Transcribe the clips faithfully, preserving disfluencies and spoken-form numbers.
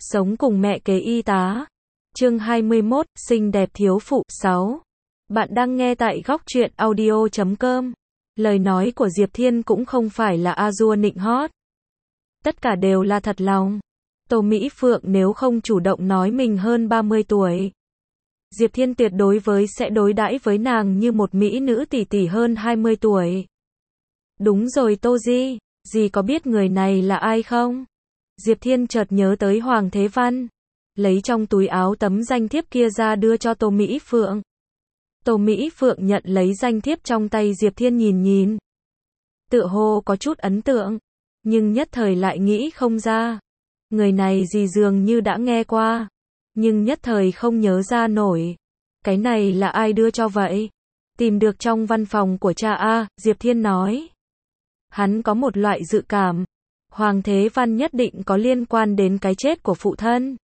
Sống cùng mẹ kế y tá. Chương hai mươi mốt, xinh đẹp thiếu phụ. sáu. Bạn đang nghe tại góc truyện audio chấm com. Lời nói của Diệp Thiên cũng không phải là a dua nịnh hót. Tất cả đều là thật lòng. Tô Mỹ Phượng nếu không chủ động nói mình hơn ba mươi tuổi, Diệp Thiên tuyệt đối với sẽ đối đãi với nàng như một mỹ nữ tỷ tỷ hơn hai mươi tuổi. Đúng rồi Tô Di, Di có biết người này là ai không? Diệp Thiên chợt nhớ tới Hoàng Thế Văn, lấy trong túi áo tấm danh thiếp kia ra đưa cho Tô Mỹ Phượng. Tô Mỹ Phượng nhận lấy danh thiếp trong tay Diệp Thiên nhìn nhìn. Tựa hồ có chút ấn tượng, nhưng nhất thời lại nghĩ không ra. Người này gì dường như đã nghe qua, nhưng nhất thời không nhớ ra nổi. Cái này là ai đưa cho vậy? Tìm được trong văn phòng của cha a, Diệp Thiên nói. Hắn có một loại dự cảm, Hoàng Thế Văn nhất định có liên quan đến cái chết của phụ thân.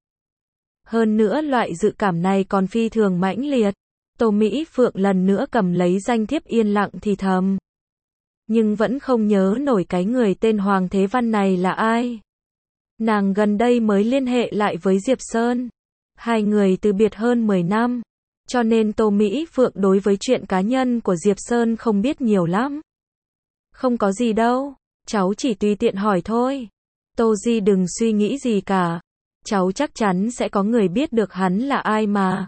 Hơn nữa loại dự cảm này còn phi thường mãnh liệt. Tô Mỹ Phượng lần nữa cầm lấy danh thiếp yên lặng thì thầm. Nhưng vẫn không nhớ nổi cái người tên Hoàng Thế Văn này là ai. Nàng gần đây mới liên hệ lại với Diệp Sơn. Hai người từ biệt hơn mười năm. Cho nên Tô Mỹ Phượng đối với chuyện cá nhân của Diệp Sơn không biết nhiều lắm. Không có gì đâu, cháu chỉ tùy tiện hỏi thôi. Tô Di đừng suy nghĩ gì cả. Cháu chắc chắn sẽ có người biết được hắn là ai mà.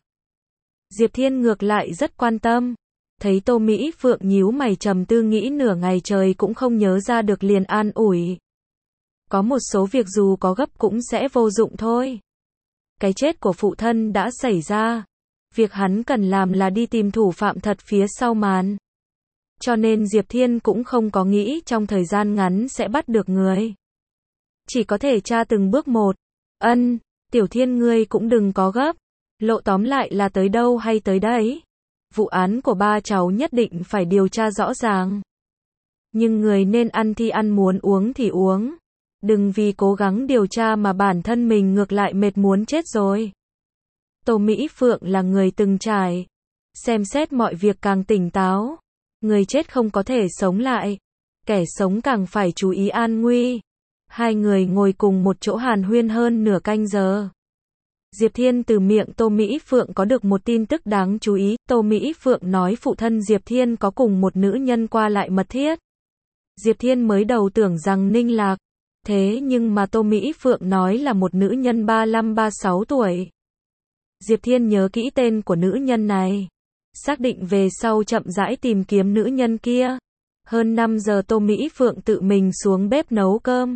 Diệp Thiên ngược lại rất quan tâm. Thấy Tô Mỹ Phượng nhíu mày trầm tư nghĩ nửa ngày trời cũng không nhớ ra được liền an ủi. Có một số việc dù có gấp cũng sẽ vô dụng thôi. Cái chết của phụ thân đã xảy ra. Việc hắn cần làm là đi tìm thủ phạm thật phía sau màn. Cho nên Diệp Thiên cũng không có nghĩ trong thời gian ngắn sẽ bắt được người. Chỉ có thể tra từng bước một. Ân, Tiểu Thiên ngươi cũng đừng có gấp. Lộ tóm lại là tới đâu hay tới đấy. Vụ án của ba cháu nhất định phải điều tra rõ ràng. Nhưng người nên ăn thì ăn, muốn uống thì uống. Đừng vì cố gắng điều tra mà bản thân mình ngược lại mệt muốn chết rồi. Tô Mỹ Phượng là người từng trải. Xem xét mọi việc càng tỉnh táo. Người chết không có thể sống lại. Kẻ sống càng phải chú ý an nguy. Hai người ngồi cùng một chỗ hàn huyên hơn nửa canh giờ. Diệp Thiên từ miệng Tô Mỹ Phượng có được một tin tức đáng chú ý. Tô Mỹ Phượng nói phụ thân Diệp Thiên có cùng một nữ nhân qua lại mật thiết. Diệp Thiên mới đầu tưởng rằng Ninh Lạc. Thế nhưng mà Tô Mỹ Phượng nói là một nữ nhân ba mươi lăm ba mươi sáu tuổi. Diệp Thiên nhớ kỹ tên của nữ nhân này. Xác định về sau chậm rãi tìm kiếm nữ nhân kia. Hơn năm giờ Tô Mỹ Phượng tự mình xuống bếp nấu cơm.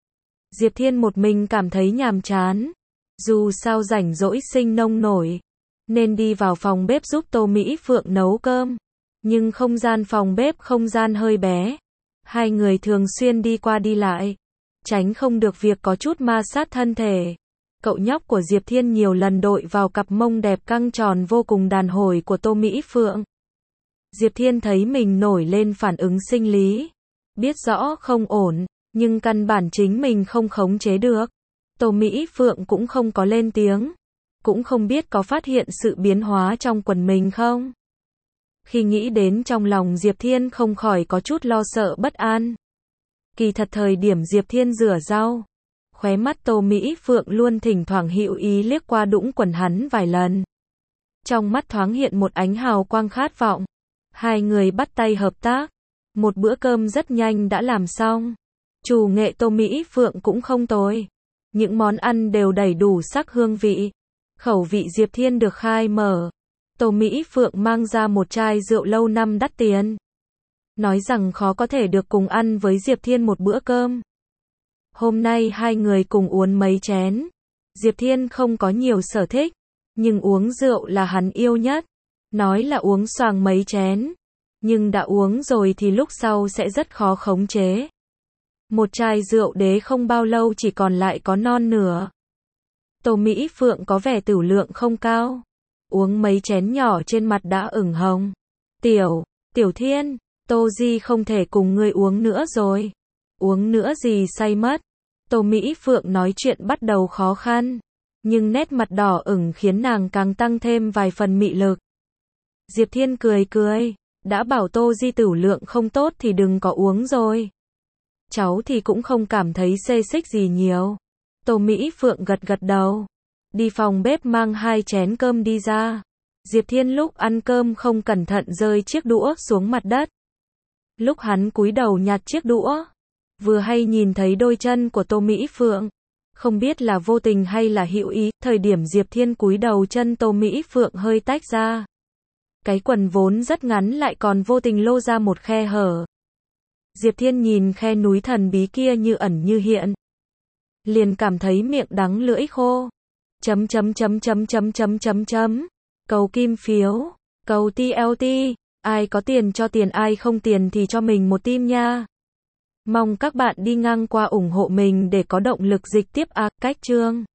Diệp Thiên một mình cảm thấy nhàm chán. Dù sao rảnh rỗi sinh nông nổi, nên đi vào phòng bếp giúp Tô Mỹ Phượng nấu cơm. Nhưng không gian phòng bếp không gian hơi bé. Hai người thường xuyên đi qua đi lại. Tránh không được việc có chút ma sát thân thể. Cậu nhóc của Diệp Thiên nhiều lần đội vào cặp mông đẹp căng tròn vô cùng đàn hồi của Tô Mỹ Phượng. Diệp Thiên thấy mình nổi lên phản ứng sinh lý. Biết rõ không ổn, nhưng căn bản chính mình không khống chế được. Tô Mỹ Phượng cũng không có lên tiếng. Cũng không biết có phát hiện sự biến hóa trong quần mình không. Khi nghĩ đến trong lòng Diệp Thiên không khỏi có chút lo sợ bất an. Kỳ thật thời điểm Diệp Thiên rửa rau, khóe mắt Tô Mỹ Phượng luôn thỉnh thoảng hữu ý liếc qua đũng quần hắn vài lần. Trong mắt thoáng hiện một ánh hào quang khát vọng. Hai người bắt tay hợp tác. Một bữa cơm rất nhanh đã làm xong. Chủ nghệ Tô Mỹ Phượng cũng không tồi. Những món ăn đều đầy đủ sắc hương vị. Khẩu vị Diệp Thiên được khai mở. Tô Mỹ Phượng mang ra một chai rượu lâu năm đắt tiền. Nói rằng khó có thể được cùng ăn với Diệp Thiên một bữa cơm. Hôm nay hai người cùng uống mấy chén. Diệp Thiên không có nhiều sở thích, nhưng uống rượu là hắn yêu nhất. Nói là uống xoàng mấy chén, nhưng đã uống rồi thì lúc sau sẽ rất khó khống chế. Một chai rượu đế không bao lâu chỉ còn lại có non nửa. Tô Mỹ Phượng có vẻ tửu lượng không cao. Uống mấy chén nhỏ trên mặt đã ửng hồng. Tiểu, Tiểu Thiên, Tô Di không thể cùng ngươi uống nữa rồi. Uống nữa gì say mất. Tô Mỹ Phượng nói chuyện bắt đầu khó khăn. Nhưng nét mặt đỏ ửng khiến nàng càng tăng thêm vài phần mị lực. Diệp Thiên cười cười. Đã bảo Tô Di tửu lượng không tốt thì đừng có uống rồi. Cháu thì cũng không cảm thấy xê xích gì nhiều. Tô Mỹ Phượng gật gật đầu. Đi phòng bếp mang hai chén cơm đi ra. Diệp Thiên lúc ăn cơm không cẩn thận rơi chiếc đũa xuống mặt đất. Lúc hắn cúi đầu nhặt chiếc đũa, vừa hay nhìn thấy đôi chân của Tô Mỹ Phượng. Không biết là vô tình hay là hữu ý, thời điểm Diệp Thiên cúi đầu chân Tô Mỹ Phượng hơi tách ra. Cái quần vốn rất ngắn lại còn vô tình lô ra một khe hở. Diệp Thiên nhìn khe núi thần bí kia như ẩn như hiện. Liền cảm thấy miệng đắng lưỡi khô. Chấm chấm chấm chấm chấm chấm chấm chấm. Cầu kim phiếu, cầu tê lờ tê, ai có tiền cho tiền, ai không tiền thì cho mình một tim nha. Mong các bạn đi ngang qua ủng hộ mình để có động lực dịch tiếp à, cách chương.